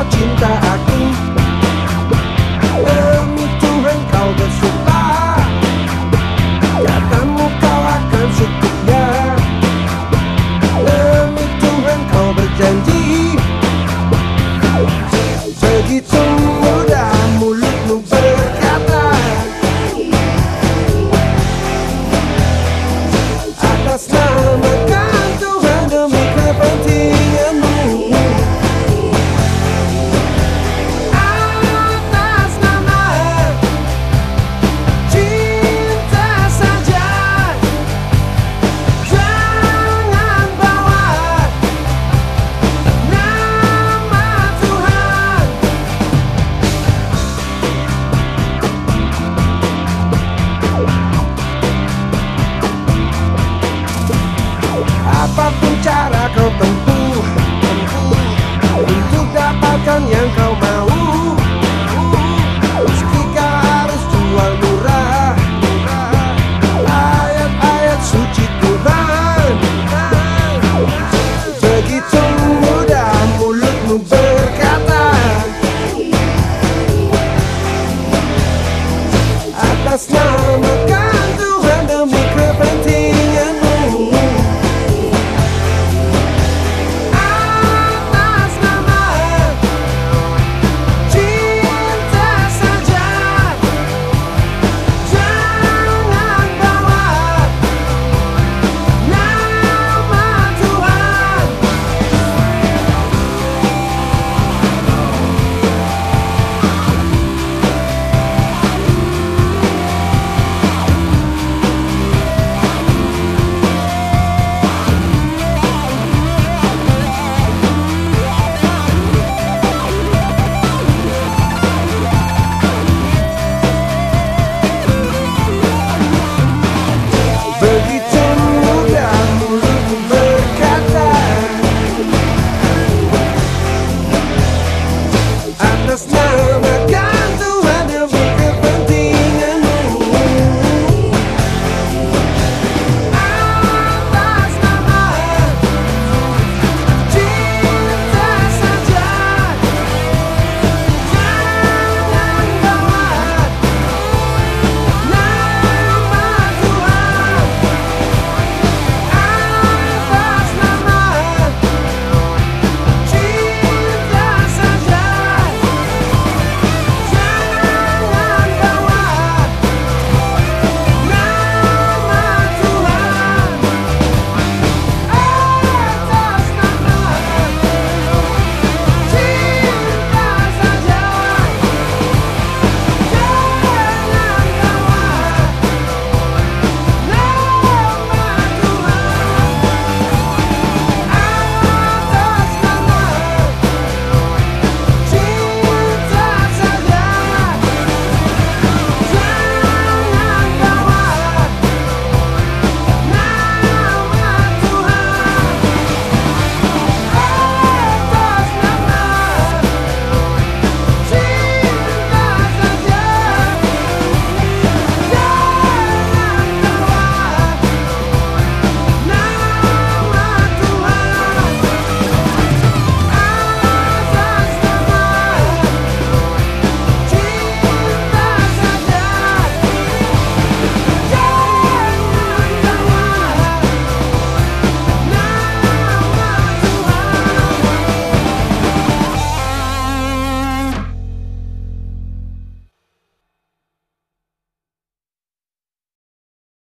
kau cinta aku. Demi Tuhan kau bersumpah, katamu kau akan setia. Demi Tuhan kau berjanji, begitu mudah mulutmu berkata. Atas namakan Tuhan demi kepentinganmu. Atas nama cinta saja, jangan bawa nama Tuhan. Apapun cara kau tempuh untuk dapatkan yang kau mau, meski kau harus jual murah ayat-ayat suci Tuhan. Begitu mudah mulutmu berkata. Atas nama